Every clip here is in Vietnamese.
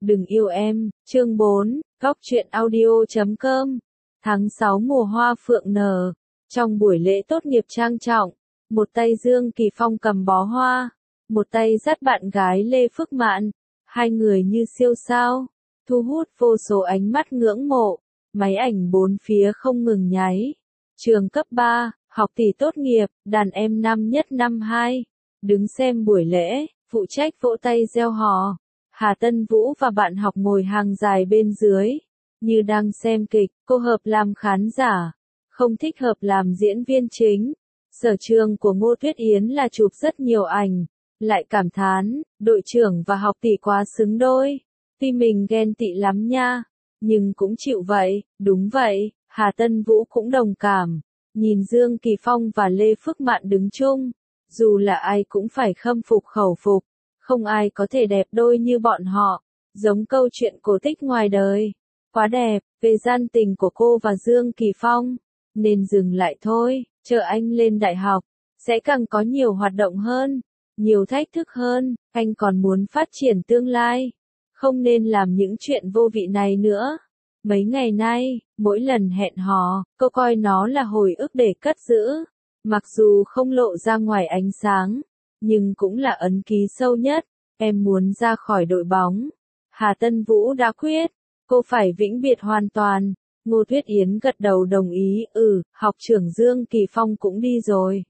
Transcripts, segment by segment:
Đừng yêu em, chương 4, Góc truyện audio.com. Tháng 6 mùa hoa phượng nở. Trong buổi lễ tốt nghiệp trang trọng, một tay Dương Kỳ Phong cầm bó hoa, một tay dắt bạn gái Lê Phước Mạn. Hai người như siêu sao, thu hút vô số ánh mắt ngưỡng mộ. Máy ảnh bốn phía không ngừng nháy. Trường cấp 3, học tỷ tốt nghiệp, đàn em năm nhất năm 2. Đứng xem buổi lễ, phụ trách vỗ tay reo hò. Hà Tân Vũ và bạn học ngồi hàng dài bên dưới, như đang xem kịch. Cô hợp làm khán giả, không thích hợp làm diễn viên chính. Sở trường của Ngô Tuyết Yến là chụp rất nhiều ảnh, lại cảm thán, đội trưởng và học tỷ quá xứng đôi. Tuy mình ghen tị lắm nha, nhưng cũng chịu vậy. Đúng vậy, Hà Tân Vũ cũng đồng cảm. Nhìn Dương Kỳ Phong và Lê Phước Mạn đứng chung, dù là ai cũng phải khâm phục khẩu phục. Không ai có thể đẹp đôi như bọn họ, giống câu chuyện cổ tích ngoài đời. Quá đẹp, về gian tình của cô và Dương Kỳ Phong, nên dừng lại thôi, chờ anh lên đại học, sẽ càng có nhiều hoạt động hơn, nhiều thách thức hơn, anh còn muốn phát triển tương lai. Không nên làm những chuyện vô vị này nữa. Mấy ngày nay, mỗi lần hẹn hò, cô coi nó là hồi ức để cất giữ. Mặc dù không lộ ra ngoài ánh sáng, nhưng cũng là ấn ký sâu nhất. Em muốn ra khỏi đội bóng. Hà Tân Vũ đã quyết, cô phải vĩnh biệt hoàn toàn. Ngô Tuyết Yến gật đầu đồng ý. Học trưởng Dương Kỳ Phong cũng đi rồi.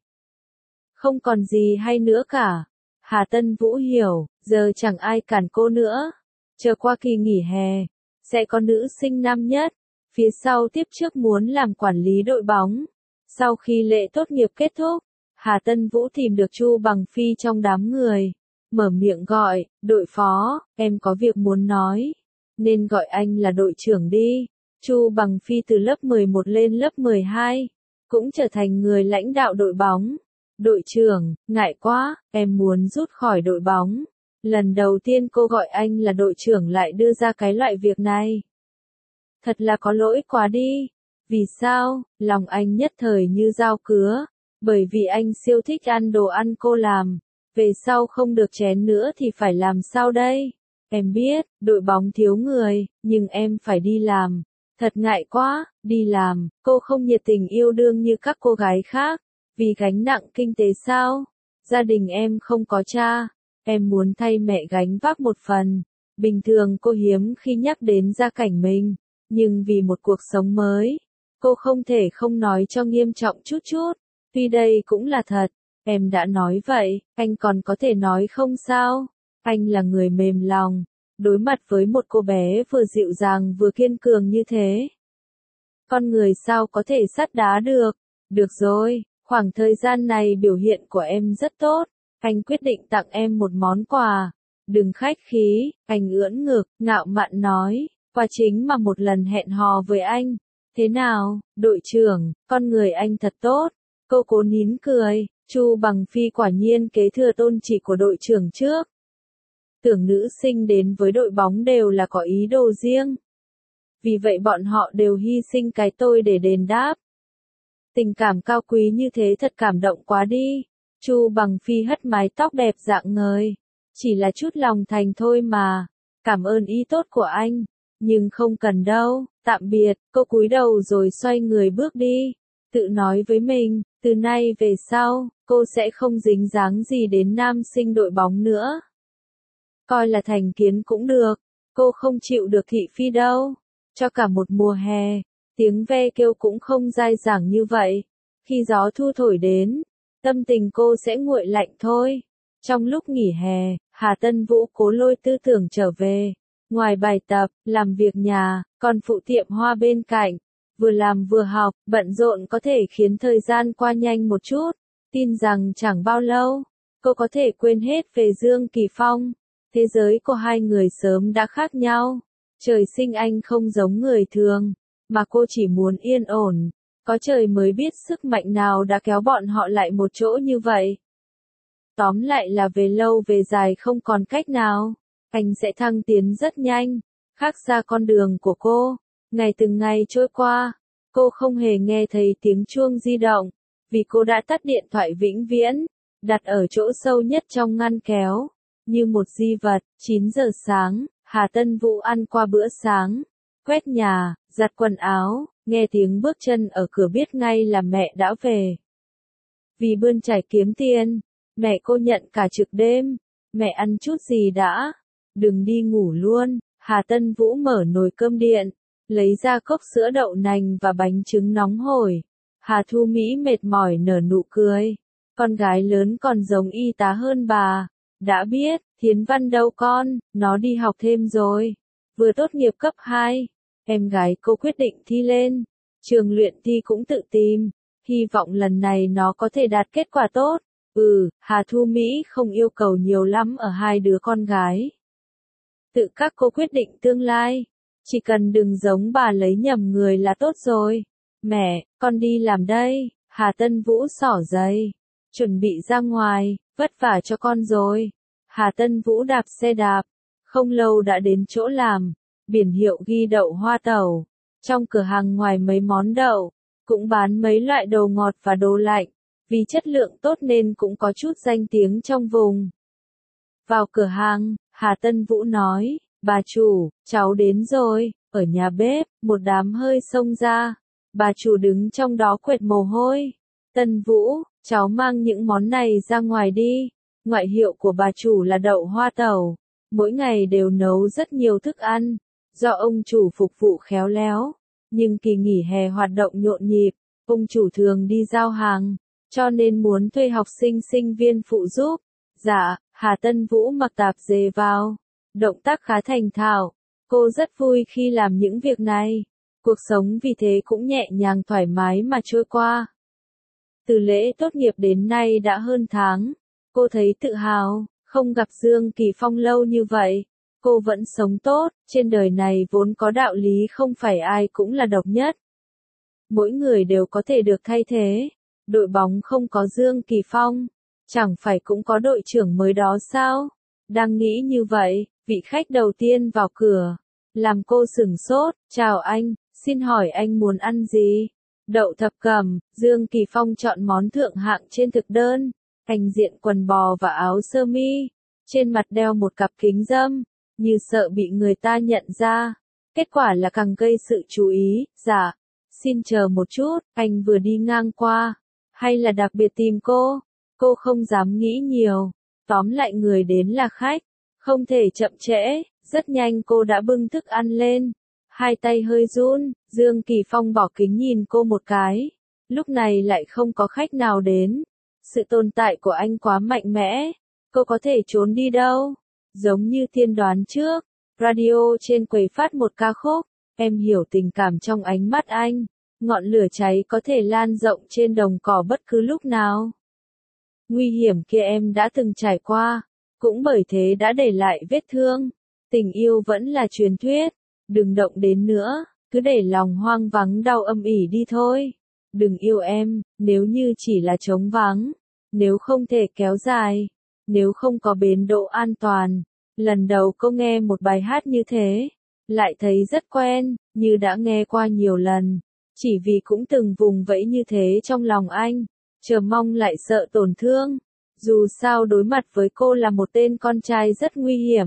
Không còn gì hay nữa cả. Hà Tân Vũ hiểu, giờ chẳng ai cản cô nữa. Chờ qua kỳ nghỉ hè, sẽ có nữ sinh năm nhất, phía sau tiếp trước muốn làm quản lý đội bóng. Sau khi lễ tốt nghiệp kết thúc, Hà Tân Vũ tìm được Chu Bằng Phi trong đám người. Mở miệng gọi, đội phó, em có việc muốn nói. Nên gọi anh là đội trưởng đi. Chu Bằng Phi từ lớp 11 lên lớp 12, cũng trở thành người lãnh đạo đội bóng. Đội trưởng, ngại quá, em muốn rút khỏi đội bóng. Lần đầu tiên cô gọi anh là đội trưởng lại đưa ra cái loại việc này. Thật là có lỗi quá đi. Vì sao? Lòng anh nhất thời như dao cứa. Bởi vì anh siêu thích ăn đồ ăn cô làm. Về sau không được chén nữa thì phải làm sao đây? Em biết, đội bóng thiếu người, nhưng em phải đi làm. Thật ngại quá, đi làm, cô không nhiệt tình yêu đương như các cô gái khác. Vì gánh nặng kinh tế sao? Gia đình em không có cha. Em muốn thay mẹ gánh vác một phần. Bình thường cô hiếm khi nhắc đến gia cảnh mình. Nhưng vì một cuộc sống mới, cô không thể không nói cho nghiêm trọng chút chút. Tuy đây cũng là thật. Em đã nói vậy, anh còn có thể nói không sao? Anh là người mềm lòng, đối mặt với một cô bé vừa dịu dàng vừa kiên cường như thế. Con người sao có thể sắt đá được? Được rồi, khoảng thời gian này biểu hiện của em rất tốt. Anh quyết định tặng em một món quà. Đừng khách khí, anh ưỡn ngực, ngạo mạn nói. Quà chính mà một lần hẹn hò với anh. Thế nào, đội trưởng, con người anh thật tốt. Cô cố nín cười. Chu Bằng Phi quả nhiên kế thừa tôn chỉ của đội trưởng trước. Tưởng nữ sinh đến với đội bóng đều là có ý đồ riêng. Vì vậy bọn họ đều hy sinh cái tôi để đền đáp. Tình cảm cao quý như thế thật cảm động quá đi. Chu Bằng Phi hất mái tóc đẹp rạng ngời. Chỉ là chút lòng thành thôi mà. Cảm ơn ý tốt của anh. Nhưng không cần đâu, tạm biệt. Cô cúi đầu rồi xoay người bước đi. Tự nói với mình, từ nay về sau, cô sẽ không dính dáng gì đến nam sinh đội bóng nữa. Coi là thành kiến cũng được, cô không chịu được thị phi đâu. Cho cả một mùa hè, tiếng ve kêu cũng không dai dẳng như vậy. Khi gió thu thổi đến, tâm tình cô sẽ nguội lạnh thôi. Trong lúc nghỉ hè, Hà Tân Vũ cố lôi tư tưởng trở về. Ngoài bài tập, làm việc nhà, còn phụ tiệm hoa bên cạnh. Vừa làm vừa học, bận rộn có thể khiến thời gian qua nhanh một chút. Tin rằng chẳng bao lâu, cô có thể quên hết về Dương Kỳ Phong. Thế giới của hai người sớm đã khác nhau. Trời sinh anh không giống người thường, mà cô chỉ muốn yên ổn. Có trời mới biết sức mạnh nào đã kéo bọn họ lại một chỗ như vậy. Tóm lại là về lâu về dài không còn cách nào. Anh sẽ thăng tiến rất nhanh, khác xa con đường của cô. Ngày từng ngày trôi qua, cô không hề nghe thấy tiếng chuông di động, vì cô đã tắt điện thoại vĩnh viễn, đặt ở chỗ sâu nhất trong ngăn kéo. Như một di vật, 9 giờ sáng, Hà Tân Vũ ăn qua bữa sáng, quét nhà, giặt quần áo, nghe tiếng bước chân ở cửa biết ngay là mẹ đã về. Vì bươn chải kiếm tiền, mẹ cô nhận cả trực đêm. Mẹ ăn chút gì đã? Đừng đi ngủ luôn. Hà Tân Vũ mở nồi cơm điện, lấy ra cốc sữa đậu nành và bánh trứng nóng hổi. Hà Thu Mỹ mệt mỏi nở nụ cười. Con gái lớn còn giống y tá hơn bà. Đã biết, Thiến Văn đâu con, nó đi học thêm rồi. Vừa tốt nghiệp cấp 2. Em gái cô quyết định thi lên. Trường luyện thi cũng tự tìm. Hy vọng lần này nó có thể đạt kết quả tốt. Hà Thu Mỹ không yêu cầu nhiều lắm ở hai đứa con gái. Tự các cô quyết định tương lai. Chỉ cần đừng giống bà lấy nhầm người là tốt rồi. Mẹ, con đi làm đây. Hà Tân Vũ xỏ giày. Chuẩn bị ra ngoài, vất vả cho con rồi. Hà Tân Vũ đạp xe đạp. Không lâu đã đến chỗ làm. Biển hiệu ghi đậu Hoa Tẩu. Trong cửa hàng ngoài mấy món đậu, cũng bán mấy loại đồ ngọt và đồ lạnh. Vì chất lượng tốt nên cũng có chút danh tiếng trong vùng. Vào cửa hàng, Hà Tân Vũ nói, bà chủ, cháu đến rồi. Ở nhà bếp, một đám hơi xông ra. Bà chủ đứng trong đó quệt mồ hôi. Tân Vũ, cháu mang những món này ra ngoài đi. Ngoại hiệu của bà chủ là đậu Hoa Tẩu. Mỗi ngày đều nấu rất nhiều thức ăn. Do ông chủ phục vụ khéo léo. Nhưng kỳ nghỉ hè hoạt động nhộn nhịp. Ông chủ thường đi giao hàng. Cho nên muốn thuê học sinh viên phụ giúp. Dạ, Hà Tân Vũ mặc tạp dề vào. Động tác khá thành thạo. Cô rất vui khi làm những việc này. Cuộc sống vì thế cũng nhẹ nhàng thoải mái mà trôi qua. Từ lễ tốt nghiệp đến nay đã hơn tháng. Cô thấy tự hào, không gặp Dương Kỳ Phong lâu như vậy. Cô vẫn sống tốt, trên đời này vốn có đạo lý không phải ai cũng là độc nhất. Mỗi người đều có thể được thay thế. Đội bóng không có Dương Kỳ Phong, chẳng phải cũng có đội trưởng mới đó sao? Đang nghĩ như vậy, vị khách đầu tiên vào cửa, làm cô sửng sốt. Chào anh, xin hỏi anh muốn ăn gì? Đậu thập cẩm. Dương Kỳ Phong chọn món thượng hạng trên thực đơn. Anh diện quần bò và áo sơ mi, trên mặt đeo một cặp kính râm, như sợ bị người ta nhận ra. Kết quả là càng gây sự chú ý. Dạ, xin chờ một chút, anh vừa đi ngang qua. Hay là đặc biệt tìm cô? Cô không dám nghĩ nhiều. Tóm lại người đến là khách. Không thể chậm trễ. Rất nhanh cô đã bưng thức ăn lên. Hai tay hơi run. Dương Kỳ Phong bỏ kính nhìn cô một cái. Lúc này lại không có khách nào đến. Sự tồn tại của anh quá mạnh mẽ. Cô có thể trốn đi đâu? Giống như tiên đoán trước. Radio trên quầy phát một ca khúc. Em hiểu tình cảm trong ánh mắt anh. Ngọn lửa cháy có thể lan rộng trên đồng cỏ bất cứ lúc nào. Nguy hiểm kia em đã từng trải qua. Cũng bởi thế đã để lại vết thương. Tình yêu vẫn là truyền thuyết. Đừng động đến nữa. Cứ để lòng hoang vắng đau âm ỉ đi thôi. Đừng yêu em, nếu như chỉ là trống vắng. Nếu không thể kéo dài. Nếu không có bến đỗ an toàn. Lần đầu cô nghe một bài hát như thế. Lại thấy rất quen, như đã nghe qua nhiều lần. Chỉ vì cũng từng vùng vẫy như thế trong lòng anh. Chờ mong lại sợ tổn thương. Dù sao đối mặt với cô là một tên con trai rất nguy hiểm.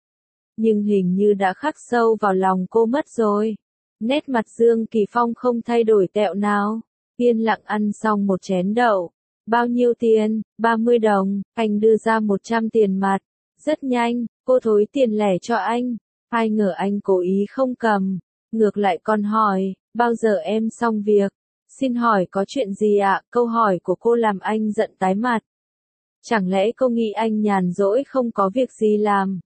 Nhưng hình như đã khắc sâu vào lòng cô mất rồi. Nét mặt Dương Kỳ Phong không thay đổi tẹo nào. Yên lặng ăn xong một chén đậu. Bao nhiêu tiền? 30 đồng. Anh đưa ra 100 tiền mặt. Rất nhanh, cô thối tiền lẻ cho anh. Ai ngờ anh cố ý không cầm. Ngược lại còn hỏi, bao giờ em xong việc? Xin hỏi có chuyện gì ạ? Câu hỏi của cô làm anh giận tái mặt. Chẳng lẽ cô nghĩ anh nhàn rỗi không có việc gì làm?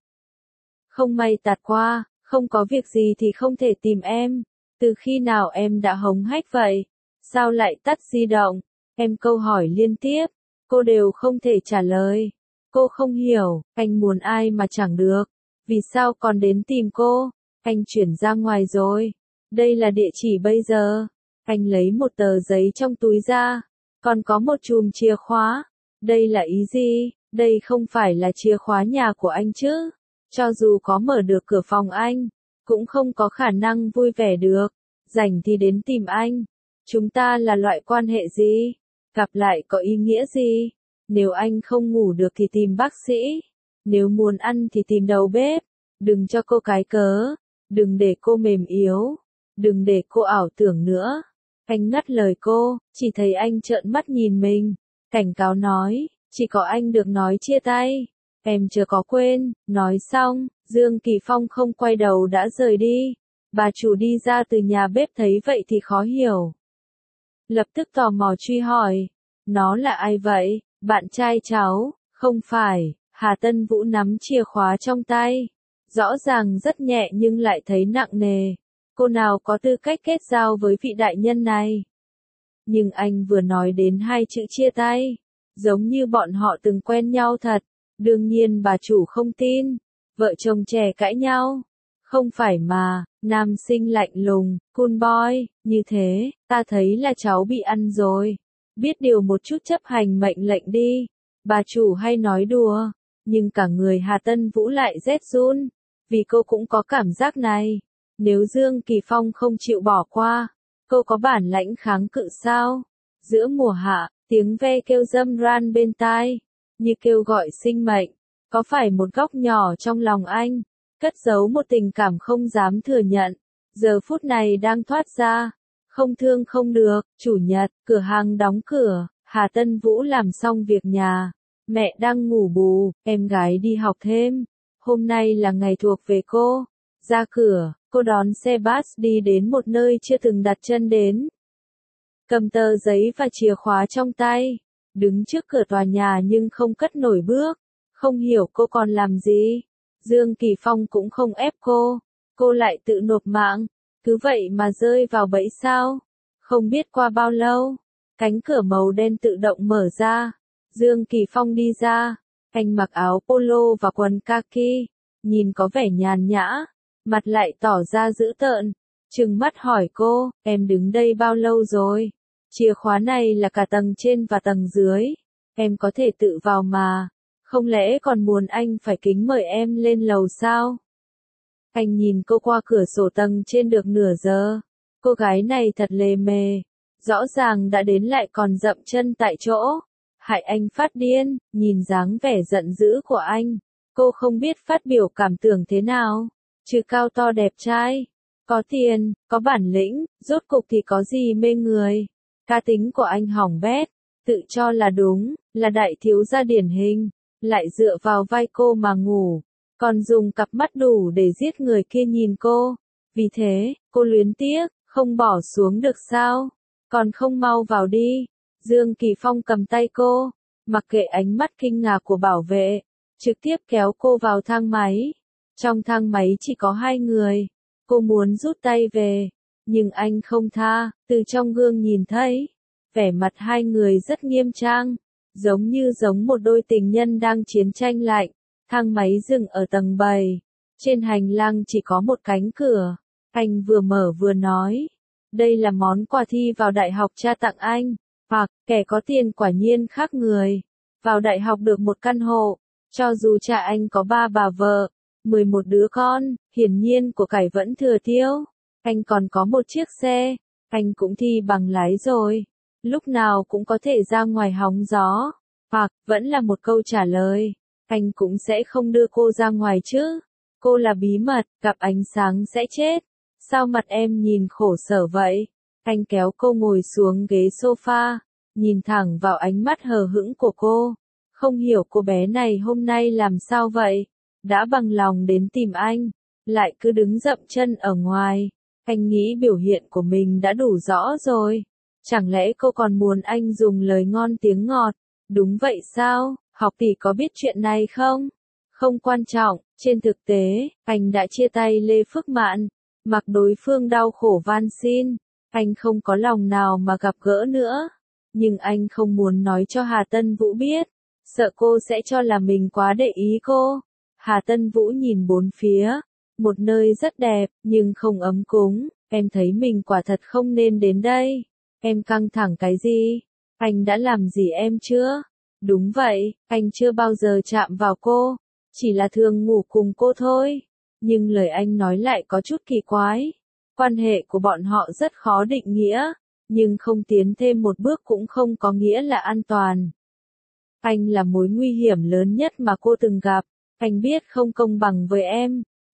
Không may tạt qua, không có việc gì thì không thể tìm em. Từ khi nào em đã hống hách vậy? Sao lại tắt di động? Em câu hỏi liên tiếp, cô đều không thể trả lời. Cô không hiểu, anh muốn ai mà chẳng được. Vì sao còn đến tìm cô? Anh chuyển ra ngoài rồi. Đây là địa chỉ bây giờ. Anh lấy một tờ giấy trong túi ra. Còn có một chùm chìa khóa. Đây là ý gì? Đây không phải là chìa khóa nhà của anh chứ? Cho dù có mở được cửa phòng anh, cũng không có khả năng vui vẻ được. Rảnh thì đến tìm anh. Chúng ta là loại quan hệ gì? Gặp lại có ý nghĩa gì? Nếu anh không ngủ được thì tìm bác sĩ. Nếu muốn ăn thì tìm đầu bếp. Đừng cho cô cái cớ, đừng để cô mềm yếu, đừng để cô ảo tưởng nữa. Anh ngắt lời cô, chỉ thấy anh trợn mắt nhìn mình, cảnh cáo nói, chỉ có anh được nói chia tay, em chưa có quên. Nói xong, Dương Kỳ Phong không quay đầu đã rời đi. Bà chủ đi ra từ nhà bếp thấy vậy thì khó hiểu. Lập tức tò mò truy hỏi, nó là ai vậy? Bạn trai cháu, không phải. Hà Tân Vũ nắm chìa khóa trong tay. Rõ ràng rất nhẹ nhưng lại thấy nặng nề. Cô nào có tư cách kết giao với vị đại nhân này? Nhưng anh vừa nói đến hai chữ chia tay, giống như bọn họ từng quen nhau thật. Đương nhiên bà chủ không tin. Vợ chồng trẻ cãi nhau. Không phải mà, nam sinh lạnh lùng, cool boy, như thế, ta thấy là cháu bị ăn rồi. Biết điều một chút chấp hành mệnh lệnh đi. Bà chủ hay nói đùa, nhưng cả người Hà Tân Vũ lại rét run, vì cô cũng có cảm giác này. Nếu Dương Kỳ Phong không chịu bỏ qua, cô có bản lãnh kháng cự sao? Giữa mùa hạ, tiếng ve kêu râm ran bên tai, như kêu gọi sinh mệnh. Có phải một góc nhỏ trong lòng anh, cất giấu một tình cảm không dám thừa nhận, giờ phút này đang thoát ra. Không thương không được. Chủ nhật, cửa hàng đóng cửa, Hà Tân Vũ làm xong việc nhà. Mẹ đang ngủ bù, em gái đi học thêm. Hôm nay là ngày thuộc về cô. Ra cửa, cô đón xe bus đi đến một nơi chưa từng đặt chân đến. Cầm tờ giấy và chìa khóa trong tay, đứng trước cửa tòa nhà nhưng không cất nổi bước. Không hiểu cô còn làm gì. Dương Kỳ Phong cũng không ép cô lại tự nộp mạng, cứ vậy mà rơi vào bẫy sao? Không biết qua bao lâu, cánh cửa màu đen tự động mở ra. Dương Kỳ Phong đi ra, anh mặc áo polo và quần kaki, nhìn có vẻ nhàn nhã, mặt lại tỏ ra dữ tợn, trừng mắt hỏi cô, em đứng đây bao lâu rồi? Chìa khóa này là cả tầng trên và tầng dưới, em có thể tự vào mà, không lẽ còn muốn anh phải kính mời em lên lầu sao? Anh nhìn cô qua cửa sổ tầng trên được nửa giờ, cô gái này thật lề mề, rõ ràng đã đến lại còn dậm chân tại chỗ. Hại anh phát điên. Nhìn dáng vẻ giận dữ của anh, cô không biết phát biểu cảm tưởng thế nào. Trừ cao to đẹp trai, có tiền, có bản lĩnh, rốt cục thì có gì mê người. Cá tính của anh hỏng bét, tự cho là đúng, là đại thiếu gia điển hình, lại dựa vào vai cô mà ngủ, còn dùng cặp mắt đủ để giết người kia nhìn cô. Vì thế, cô luyến tiếc, không bỏ xuống được sao? Còn không mau vào đi. Dương Kỳ Phong cầm tay cô, mặc kệ ánh mắt kinh ngạc của bảo vệ, trực tiếp kéo cô vào thang máy. Trong thang máy chỉ có hai người. Cô muốn rút tay về, nhưng anh không tha. Từ trong gương nhìn thấy, vẻ mặt hai người rất nghiêm trang, giống một đôi tình nhân đang chiến tranh lạnh. Thang máy dừng ở tầng 7. Trên hành lang chỉ có một cánh cửa. Anh vừa mở vừa nói, đây là món quà thi vào đại học cha tặng anh. Hoặc, kẻ có tiền quả nhiên khác người. Vào đại học được một căn hộ, cho dù cha anh có 3 bà vợ, 11 đứa con, hiển nhiên của cải vẫn thừa thiếu. Anh còn có một chiếc xe, anh cũng thi bằng lái rồi. Lúc nào cũng có thể ra ngoài hóng gió. Hoặc, vẫn là một câu trả lời, anh cũng sẽ không đưa cô ra ngoài chứ. Cô là bí mật, gặp ánh sáng sẽ chết. Sao mặt em nhìn khổ sở vậy? Anh kéo cô ngồi xuống ghế sofa, nhìn thẳng vào ánh mắt hờ hững của cô. Không hiểu cô bé này hôm nay làm sao vậy? Đã bằng lòng đến tìm anh, lại cứ đứng dậm chân ở ngoài. Anh nghĩ biểu hiện của mình đã đủ rõ rồi. Chẳng lẽ cô còn muốn anh dùng lời ngon tiếng ngọt? Đúng vậy sao? Học tỷ có biết chuyện này không? Không quan trọng, trên thực tế, anh đã chia tay Lê Phước Mạn, mặc đối phương đau khổ van xin. Anh không có lòng nào mà gặp gỡ nữa. Nhưng anh không muốn nói cho Hà Tân Vũ biết, sợ cô sẽ cho là mình quá để ý cô. Hà Tân Vũ nhìn bốn phía, một nơi rất đẹp, nhưng không ấm cúng. Em thấy mình quả thật không nên đến đây. Em căng thẳng cái gì? Anh đã làm gì em chưa? Đúng vậy, anh chưa bao giờ chạm vào cô, chỉ là thường ngủ cùng cô thôi. Nhưng lời anh nói lại có chút kỳ quái. Quan hệ của bọn họ rất khó định nghĩa, nhưng không tiến thêm một bước cũng không có nghĩa là an toàn. Anh là mối nguy hiểm lớn nhất mà cô từng gặp. Anh biết không công bằng với em,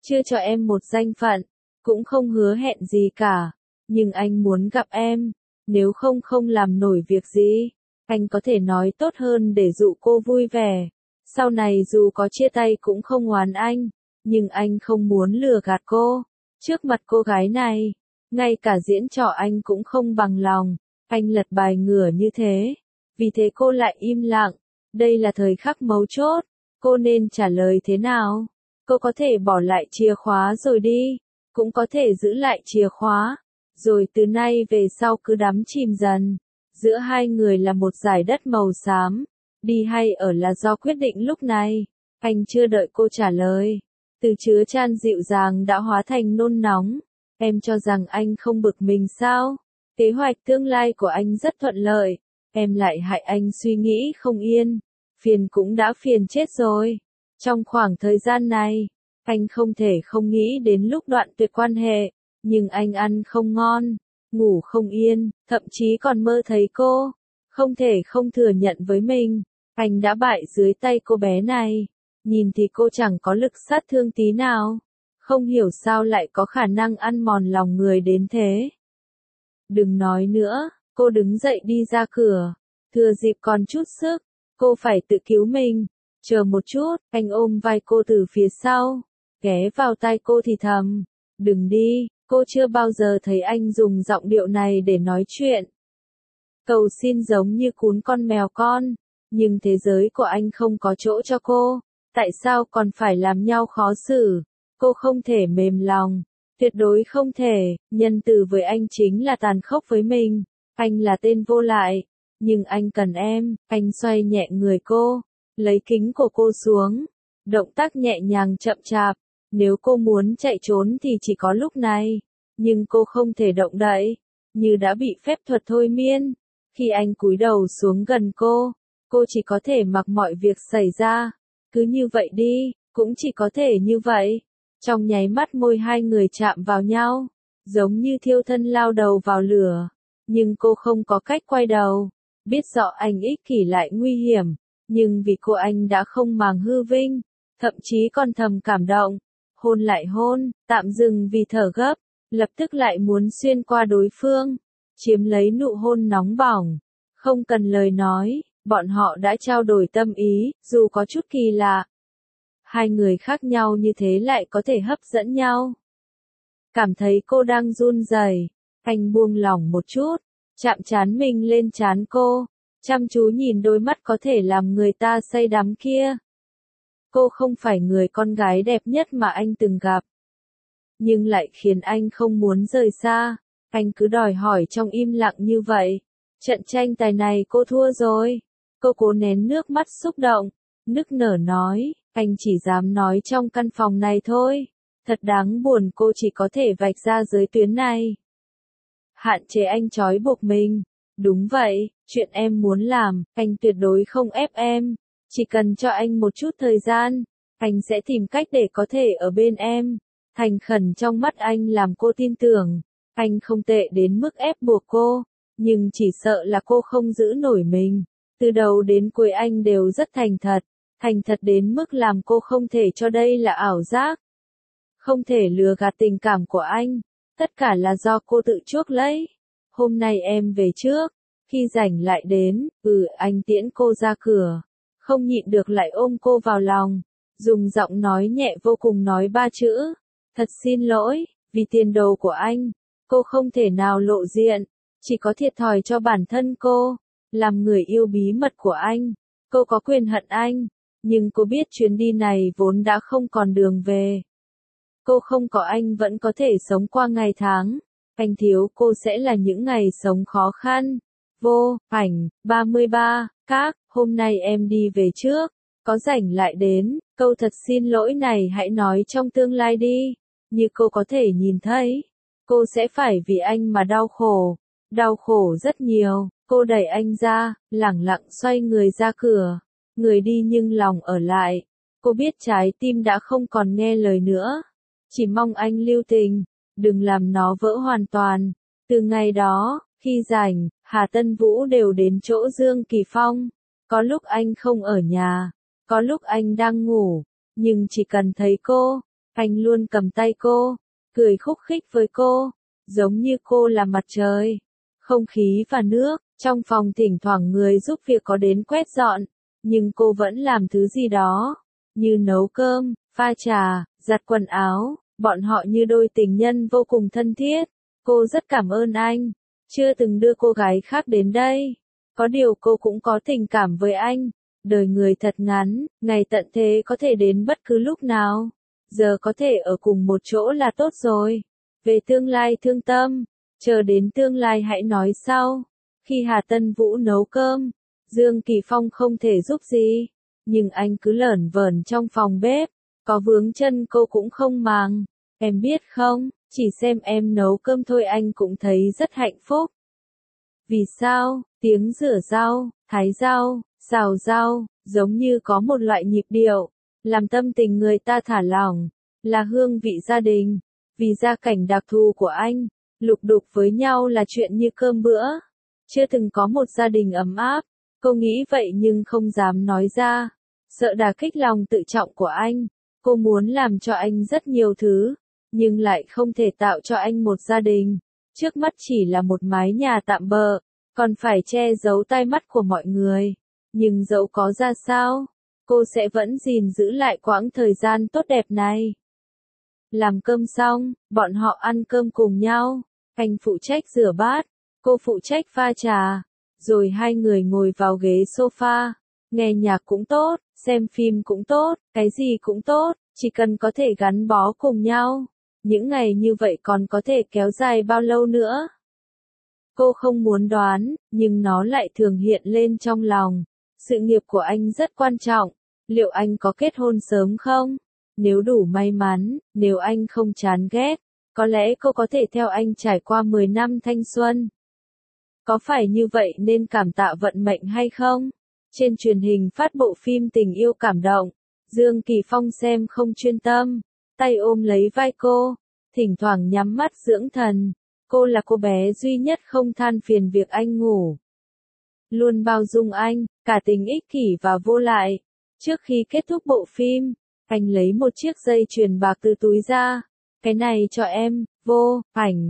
chưa cho em một danh phận, cũng không hứa hẹn gì cả, nhưng anh muốn gặp em, nếu không không làm nổi việc gì, anh có thể nói tốt hơn để dụ cô vui vẻ. Sau này dù có chia tay cũng không oán anh, nhưng anh không muốn lừa gạt cô. Trước mặt cô gái này, ngay cả diễn trò anh cũng không bằng lòng, anh lật bài ngửa như thế. Vì thế cô lại im lặng, đây là thời khắc mấu chốt, cô nên trả lời thế nào? Cô có thể bỏ lại chìa khóa rồi đi, cũng có thể giữ lại chìa khóa, rồi từ nay về sau cứ đắm chìm dần. Giữa hai người là một dải đất màu xám, đi hay ở là do quyết định lúc này. Anh chưa đợi cô trả lời, từ chứa chan dịu dàng đã hóa thành nôn nóng. Em cho rằng anh không bực mình sao? Kế hoạch tương lai của anh rất thuận lợi, em lại hại anh suy nghĩ không yên. Phiền cũng đã phiền chết rồi. Trong khoảng thời gian này, anh không thể không nghĩ đến lúc đoạn tuyệt quan hệ, nhưng anh ăn không ngon, ngủ không yên, thậm chí còn mơ thấy cô. Không thể không thừa nhận với mình, anh đã bại dưới tay cô bé này. Nhìn thì cô chẳng có lực sát thương tí nào, không hiểu sao lại có khả năng ăn mòn lòng người đến thế. Đừng nói nữa, cô đứng dậy đi ra cửa, thừa dịp còn chút sức, cô phải tự cứu mình. Chờ một chút, anh ôm vai cô từ phía sau, ghé vào tai cô thì thầm, đừng đi. Cô chưa bao giờ thấy anh dùng giọng điệu này để nói chuyện. Cầu xin giống như cún con mèo con, nhưng thế giới của anh không có chỗ cho cô. Tại sao còn phải làm nhau khó xử? Cô không thể mềm lòng, tuyệt đối không thể. Nhân từ với anh chính là tàn khốc với mình. Anh là tên vô lại, nhưng anh cần em. Anh xoay nhẹ người cô, lấy kính của cô xuống, động tác nhẹ nhàng chậm chạp. Nếu cô muốn chạy trốn thì chỉ có lúc này, nhưng cô không thể động đậy, như đã bị phép thuật thôi miên. Khi anh cúi đầu xuống gần cô chỉ có thể mặc mọi việc xảy ra. Cứ như vậy đi, cũng chỉ có thể như vậy. Trong nháy mắt môi hai người chạm vào nhau, giống như thiêu thân lao đầu vào lửa. Nhưng cô không có cách quay đầu, biết rõ anh ích kỷ lại nguy hiểm, nhưng vì cô anh đã không màng hư vinh, thậm chí còn thầm cảm động. Hôn lại hôn, tạm dừng vì thở gấp, lập tức lại muốn xuyên qua đối phương, chiếm lấy nụ hôn nóng bỏng. Không cần lời nói, bọn họ đã trao đổi tâm ý, dù có chút kỳ lạ. Hai người khác nhau như thế lại có thể hấp dẫn nhau. Cảm thấy cô đang run rẩy, anh buông lỏng một chút, chạm trán mình lên trán cô, chăm chú nhìn đôi mắt có thể làm người ta say đắm kia. Cô không phải người con gái đẹp nhất mà anh từng gặp, nhưng lại khiến anh không muốn rời xa. Anh cứ đòi hỏi trong im lặng như vậy. Trận tranh tài này cô thua rồi. Cô cố nén nước mắt xúc động, nức nở nói, anh chỉ dám nói trong căn phòng này thôi. Thật đáng buồn, cô chỉ có thể vạch ra giới tuyến này. Hạn chế anh trói buộc mình. Đúng vậy, chuyện em muốn làm, anh tuyệt đối không ép em. Chỉ cần cho anh một chút thời gian, anh sẽ tìm cách để có thể ở bên em. Thành khẩn trong mắt anh làm cô tin tưởng. Anh không tệ đến mức ép buộc cô, nhưng chỉ sợ là cô không giữ nổi mình. Từ đầu đến cuối anh đều rất thành thật đến mức làm cô không thể cho đây là ảo giác. Không thể lừa gạt tình cảm của anh, tất cả là do cô tự chuốc lấy. Hôm nay em về trước, khi rảnh lại đến, anh tiễn cô ra cửa. Không nhịn được lại ôm cô vào lòng, dùng giọng nói nhẹ vô cùng nói ba chữ. Thật xin lỗi, vì tiền đồ của anh, cô không thể nào lộ diện, chỉ có thiệt thòi cho bản thân cô. Làm người yêu bí mật của anh, cô có quyền hận anh, nhưng cô biết chuyến đi này vốn đã không còn đường về. Cô không có anh vẫn có thể sống qua ngày tháng, anh thiếu cô sẽ là những ngày sống khó khăn. Vô ảnh 33, các, hôm nay em đi về trước, có rảnh lại đến. Câu thật xin lỗi này hãy nói trong tương lai đi, như cô có thể nhìn thấy, cô sẽ phải vì anh mà đau khổ rất nhiều. Cô đẩy anh ra, lẳng lặng xoay người ra cửa, người đi nhưng lòng ở lại. Cô biết trái tim đã không còn nghe lời nữa, chỉ mong anh lưu tình, đừng làm nó vỡ hoàn toàn. Từ ngày đó, khi rảnh, Hà Tân Vũ đều đến chỗ Dương Kỳ Phong. Có lúc anh không ở nhà, có lúc anh đang ngủ, nhưng chỉ cần thấy cô, Anh luôn cầm tay cô, cười khúc khích với cô, giống như cô là mặt trời, không khí và nước. Trong phòng thỉnh thoảng người giúp việc có đến quét dọn, nhưng cô vẫn làm thứ gì đó, như nấu cơm, pha trà, giặt quần áo. Bọn họ như đôi tình nhân vô cùng thân thiết. Cô rất cảm ơn anh, chưa từng đưa cô gái khác đến đây. Có điều cô cũng có tình cảm với anh. Đời người thật ngắn, ngày tận thế có thể đến bất cứ lúc nào. Giờ có thể ở cùng một chỗ là tốt rồi. Về tương lai thương tâm, chờ đến tương lai hãy nói sau. Khi Hà Tân Vũ nấu cơm, Dương Kỳ Phong không thể giúp gì, nhưng anh cứ lởn vởn trong phòng bếp, có vướng chân cô cũng không màng. Em biết không, chỉ xem em nấu cơm thôi anh cũng thấy rất hạnh phúc. Vì sao? Tiếng rửa rau, thái rau, xào rau, giống như có một loại nhịp điệu, làm tâm tình người ta thả lỏng, là hương vị gia đình. Vì gia cảnh đặc thù của anh, lục đục với nhau là chuyện như cơm bữa. Chưa từng có một gia đình ấm áp, cô nghĩ vậy nhưng không dám nói ra, sợ đả kích lòng tự trọng của anh. Cô muốn làm cho anh rất nhiều thứ, nhưng lại không thể tạo cho anh một gia đình. Trước mắt chỉ là một mái nhà tạm bợ, còn phải che giấu tai mắt của mọi người. Nhưng dẫu có ra sao, cô sẽ vẫn gìn giữ lại quãng thời gian tốt đẹp này. Làm cơm xong, bọn họ ăn cơm cùng nhau. Anh phụ trách rửa bát, cô phụ trách pha trà. Rồi hai người ngồi vào ghế sofa. Nghe nhạc cũng tốt, xem phim cũng tốt, cái gì cũng tốt, chỉ cần có thể gắn bó cùng nhau. Những ngày như vậy còn có thể kéo dài bao lâu nữa? Cô không muốn đoán, nhưng nó lại thường hiện lên trong lòng. Sự nghiệp của anh rất quan trọng. Liệu anh có kết hôn sớm không? Nếu đủ may mắn, nếu anh không chán ghét, có lẽ cô có thể theo anh trải qua 10 năm thanh xuân. Có phải như vậy nên cảm tạ vận mệnh hay không? Trên truyền hình phát bộ phim tình yêu cảm động, Dương Kỳ Phong xem không chuyên tâm, tay ôm lấy vai cô, thỉnh thoảng nhắm mắt dưỡng thần. Cô là cô bé duy nhất không than phiền việc anh ngủ. Luôn bao dung anh, cả tình ích kỷ và vô lại. Trước khi kết thúc bộ phim, anh lấy một chiếc dây chuyền bạc từ túi ra. Cái này cho em, vô, ảnh,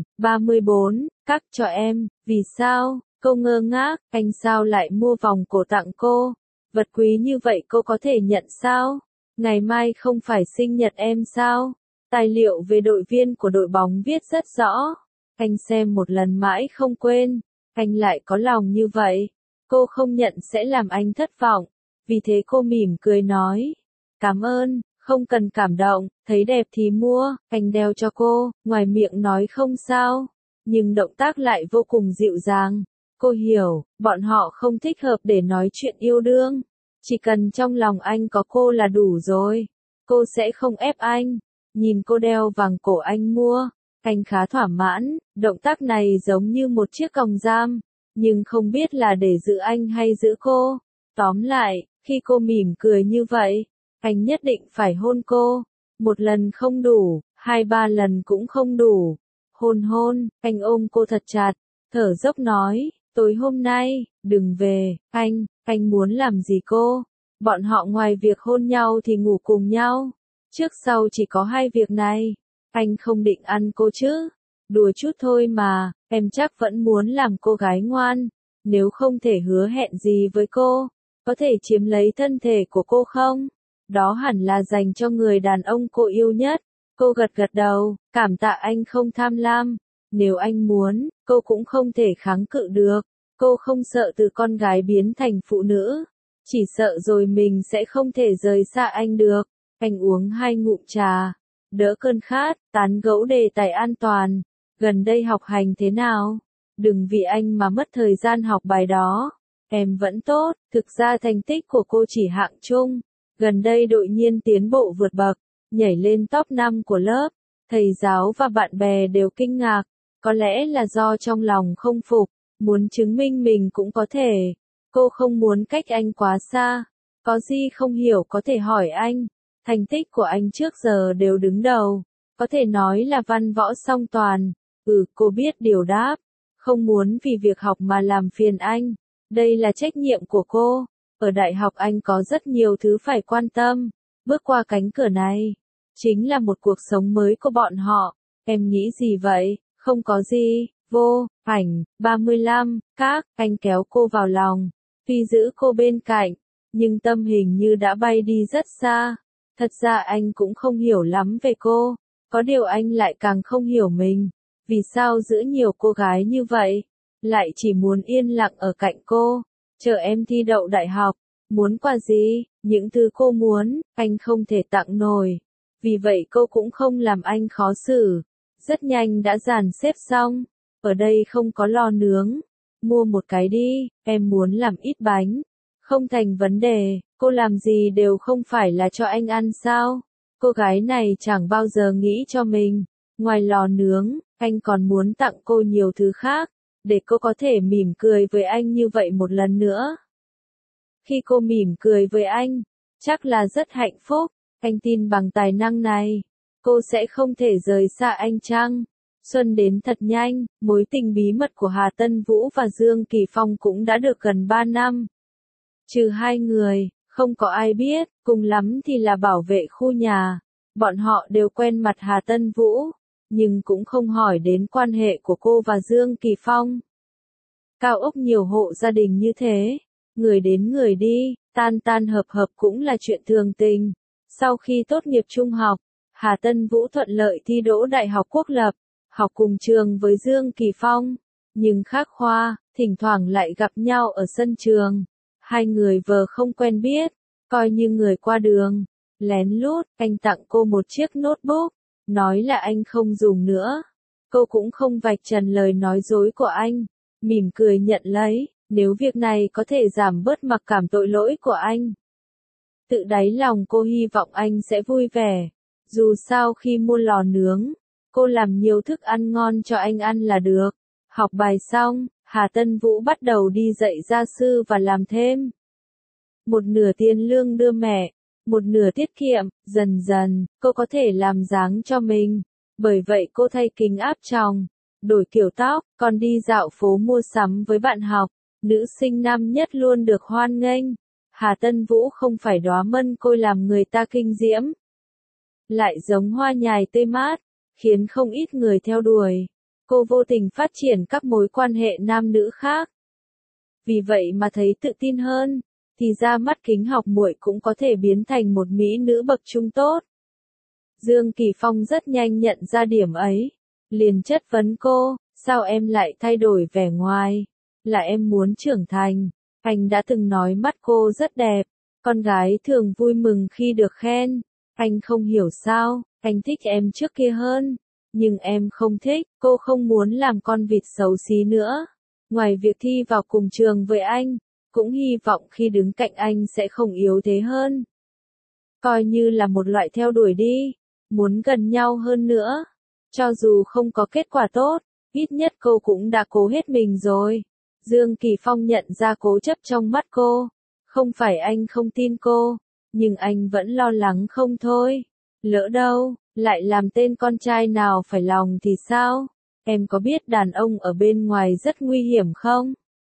34, cắt cho em. Vì sao? Cô ngơ ngác, anh sao lại mua vòng cổ tặng cô? Vật quý như vậy cô có thể nhận sao? Ngày mai không phải sinh nhật em sao? Tài liệu về đội viên của đội bóng viết rất rõ. Anh xem một lần mãi không quên. Anh lại có lòng như vậy. Cô không nhận sẽ làm anh thất vọng. Vì thế cô mỉm cười nói. Cảm ơn, không cần cảm động, thấy đẹp thì mua. Anh đeo cho cô, ngoài miệng nói không sao. Nhưng động tác lại vô cùng dịu dàng. Cô hiểu, bọn họ không thích hợp để nói chuyện yêu đương. Chỉ cần trong lòng anh có cô là đủ rồi. Cô sẽ không ép anh. Nhìn cô đeo vàng cổ anh mua, anh khá thỏa mãn. Động tác này giống như một chiếc còng giam, nhưng không biết là để giữ anh hay giữ cô. Tóm lại, khi cô mỉm cười như vậy, anh nhất định phải hôn cô. Một lần không đủ, 2-3 lần cũng không đủ. Hôn hôn, anh ôm cô thật chặt, thở dốc nói, tối hôm nay, đừng về, anh muốn làm gì cô? Bọn họ ngoài việc hôn nhau thì ngủ cùng nhau. Trước sau chỉ có hai việc này. Anh không định ăn cô chứ? Đùa chút thôi mà, em chắc vẫn muốn làm cô gái ngoan. Nếu không thể hứa hẹn gì với cô, có thể chiếm lấy thân thể của cô không? Đó hẳn là dành cho người đàn ông cô yêu nhất. Cô gật gật đầu, cảm tạ anh không tham lam. Nếu anh muốn, cô cũng không thể kháng cự được. Cô không sợ từ con gái biến thành phụ nữ. Chỉ sợ rồi mình sẽ không thể rời xa anh được. Anh uống 2 ngụm trà, đỡ cơn khát, tán gẫu đề tài an toàn. Gần đây học hành thế nào? Đừng vì anh mà mất thời gian học bài đó. Em vẫn tốt, thực ra thành tích của cô chỉ hạng trung. Gần đây đội nhiên tiến bộ vượt bậc, nhảy lên top 5 của lớp. Thầy giáo và bạn bè đều kinh ngạc. Có lẽ là do trong lòng không phục, muốn chứng minh mình cũng có thể. Cô không muốn cách anh quá xa. Có gì không hiểu có thể hỏi anh. Thành tích của anh trước giờ đều đứng đầu. Có thể nói là văn võ song toàn. Cô biết điều đáp. Không muốn vì việc học mà làm phiền anh. Đây là trách nhiệm của cô. Ở đại học anh có rất nhiều thứ phải quan tâm. Bước qua cánh cửa này, chính là một cuộc sống mới của bọn họ. Em nghĩ gì vậy? Không có gì, vô, ảnh, 35, các, anh kéo cô vào lòng, Phi giữ cô bên cạnh, nhưng tâm hình như đã bay đi rất xa. Thật ra anh cũng không hiểu lắm về cô, có điều anh lại càng không hiểu mình. Vì sao giữa nhiều cô gái như vậy, lại chỉ muốn yên lặng ở cạnh cô, chờ em thi đậu đại học, muốn quà gì, những thứ cô muốn, anh không thể tặng nổi. Vì vậy cô cũng không làm anh khó xử, rất nhanh đã dàn xếp xong, ở đây không có lò nướng, mua một cái đi, em muốn làm ít bánh, không thành vấn đề, cô làm gì đều không phải là cho anh ăn sao, cô gái này chẳng bao giờ nghĩ cho mình, ngoài lò nướng, anh còn muốn tặng cô nhiều thứ khác, để cô có thể mỉm cười với anh như vậy một lần nữa. Khi cô mỉm cười với anh, chắc là rất hạnh phúc, anh tin bằng tài năng này, cô sẽ không thể rời xa anh chăng? Xuân đến thật nhanh, mối tình bí mật của Hà Tân Vũ và Dương Kỳ Phong cũng đã được gần 3 năm. Trừ hai người, không có ai biết, cùng lắm thì là bảo vệ khu nhà. Bọn họ đều quen mặt Hà Tân Vũ, nhưng cũng không hỏi đến quan hệ của cô và Dương Kỳ Phong. Cao ốc nhiều hộ gia đình như thế, người đến người đi, tan tan hợp hợp cũng là chuyện thường tình. Sau khi tốt nghiệp trung học, Hà Tân Vũ thuận lợi thi đỗ Đại học Quốc lập, học cùng trường với Dương Kỳ Phong, nhưng khác khoa, thỉnh thoảng lại gặp nhau ở sân trường. Hai người vờ không quen biết, coi như người qua đường. Lén lút, anh tặng cô một chiếc notebook, nói là anh không dùng nữa. Cô cũng không vạch trần lời nói dối của anh, mỉm cười nhận lấy, nếu việc này có thể giảm bớt mặc cảm tội lỗi của anh. Tự đáy lòng cô hy vọng anh sẽ vui vẻ. Dù sao khi mua lò nướng, cô làm nhiều thức ăn ngon cho anh ăn là được. Học bài xong, Hà Tân Vũ bắt đầu đi dạy gia sư và làm thêm. Một nửa tiền lương đưa mẹ, một nửa tiết kiệm, dần dần, cô có thể làm dáng cho mình. Bởi vậy cô thay kính áp tròng, đổi kiểu tóc, còn đi dạo phố mua sắm với bạn học. Nữ sinh năm nhất luôn được hoan nghênh. Hà Tân Vũ không phải đóa mân côi làm người ta kinh diễm, lại giống hoa nhài tươi mát, khiến không ít người theo đuổi. Cô vô tình phát triển các mối quan hệ nam nữ khác. Vì vậy mà thấy tự tin hơn, thì ra mắt kính học muội cũng có thể biến thành một mỹ nữ bậc trung tốt. Dương Kỳ Phong rất nhanh nhận ra điểm ấy, liền chất vấn cô, sao em lại thay đổi vẻ ngoài? Là em muốn trưởng thành. Anh đã từng nói mắt cô rất đẹp, con gái thường vui mừng khi được khen. Anh không hiểu sao, anh thích em trước kia hơn. Nhưng em không thích, cô không muốn làm con vịt xấu xí nữa. Ngoài việc thi vào cùng trường với anh, cũng hy vọng khi đứng cạnh anh sẽ không yếu thế hơn. Coi như là một loại theo đuổi đi, muốn gần nhau hơn nữa. Cho dù không có kết quả tốt, ít nhất cô cũng đã cố hết mình rồi. Dương Kỳ Phong nhận ra cố chấp trong mắt cô. Không phải anh không tin cô, nhưng anh vẫn lo lắng không thôi. Lỡ đâu, lại làm tên con trai nào phải lòng thì sao? Em có biết đàn ông ở bên ngoài rất nguy hiểm không?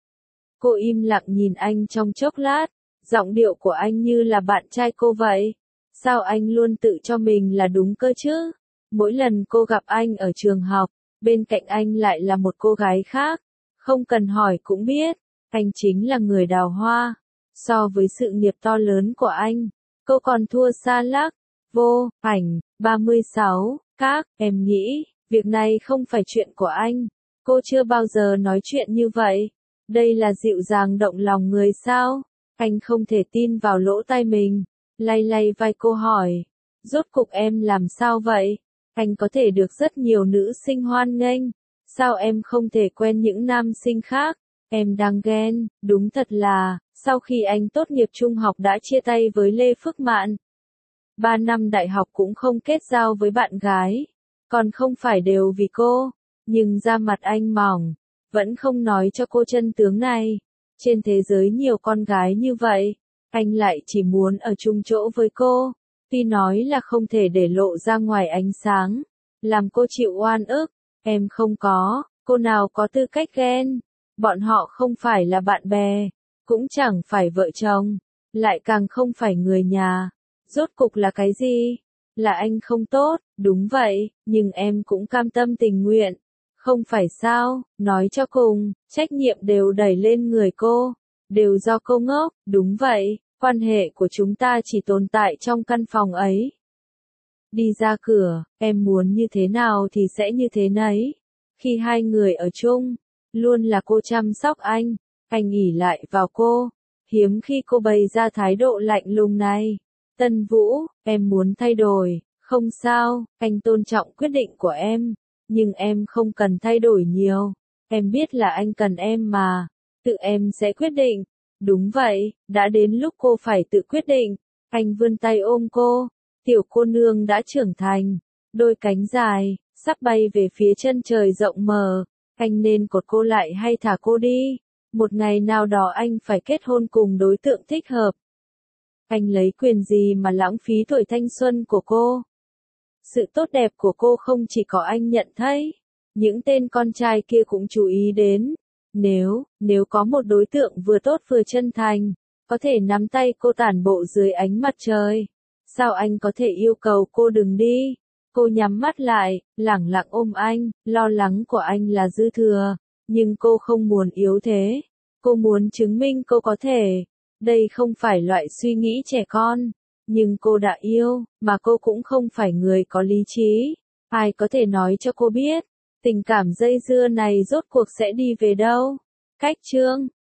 Cô im lặng nhìn anh trong chốc lát, giọng điệu của anh như là bạn trai cô vậy. Sao anh luôn tự cho mình là đúng cơ chứ? Mỗi lần cô gặp anh ở trường học, bên cạnh anh lại là một cô gái khác. Không cần hỏi cũng biết, anh chính là người đào hoa. So với sự nghiệp to lớn của anh, cô còn thua xa lắc. Vô, ảnh, 36, các, em nghĩ, việc này không phải chuyện của anh. Cô chưa bao giờ nói chuyện như vậy. Đây là dịu dàng động lòng người sao? Anh không thể tin vào lỗ tai mình. Lay lay vai cô hỏi. Rốt cục em làm sao vậy? Anh có thể được rất nhiều nữ sinh hoan nghênh. Sao em không thể quen những nam sinh khác? Em đang ghen, đúng thật là, sau khi anh tốt nghiệp trung học đã chia tay với Lê Phước Mạn. 3 năm đại học cũng không kết giao với bạn gái. Còn không phải đều vì cô, nhưng da mặt anh mỏng, vẫn không nói cho cô chân tướng này. Trên thế giới nhiều con gái như vậy, anh lại chỉ muốn ở chung chỗ với cô. Tuy nói là không thể để lộ ra ngoài ánh sáng, làm cô chịu oan ức. Em không có, cô nào có tư cách ghen. Bọn họ không phải là bạn bè, cũng chẳng phải vợ chồng, lại càng không phải người nhà. Rốt cục là cái gì? Là anh không tốt, đúng vậy, nhưng em cũng cam tâm tình nguyện. Không phải sao, nói cho cùng, trách nhiệm đều đẩy lên người cô. Đều do cô ngốc, đúng vậy, quan hệ của chúng ta chỉ tồn tại trong căn phòng ấy. Đi ra cửa, em muốn như thế nào thì sẽ như thế nấy. Khi hai người ở chung, luôn là cô chăm sóc anh ỷ lại vào cô. Hiếm khi cô bày ra thái độ lạnh lùng này. Tân Vũ, em muốn thay đổi, không sao, anh tôn trọng quyết định của em, nhưng em không cần thay đổi nhiều. Em biết là anh cần em mà, tự em sẽ quyết định. Đúng vậy, đã đến lúc cô phải tự quyết định. Anh vươn tay ôm cô, tiểu cô nương đã trưởng thành, đôi cánh dài, sắp bay về phía chân trời rộng mở. Anh nên cột cô lại hay thả cô đi? Một ngày nào đó anh phải kết hôn cùng đối tượng thích hợp. Anh lấy quyền gì mà lãng phí tuổi thanh xuân của cô? Sự tốt đẹp của cô không chỉ có anh nhận thấy, những tên con trai kia cũng chú ý đến. Nếu có một đối tượng vừa tốt vừa chân thành, có thể nắm tay cô tản bộ dưới ánh mặt trời, sao anh có thể yêu cầu cô đừng đi? Cô nhắm mắt lại, lẳng lặng ôm anh, lo lắng của anh là dư thừa, nhưng cô không muốn yếu thế. Cô muốn chứng minh cô có thể. Đây không phải loại suy nghĩ trẻ con, nhưng cô đã yêu, mà cô cũng không phải người có lý trí. Ai có thể nói cho cô biết, tình cảm dây dưa này rốt cuộc sẽ đi về đâu? Cách chương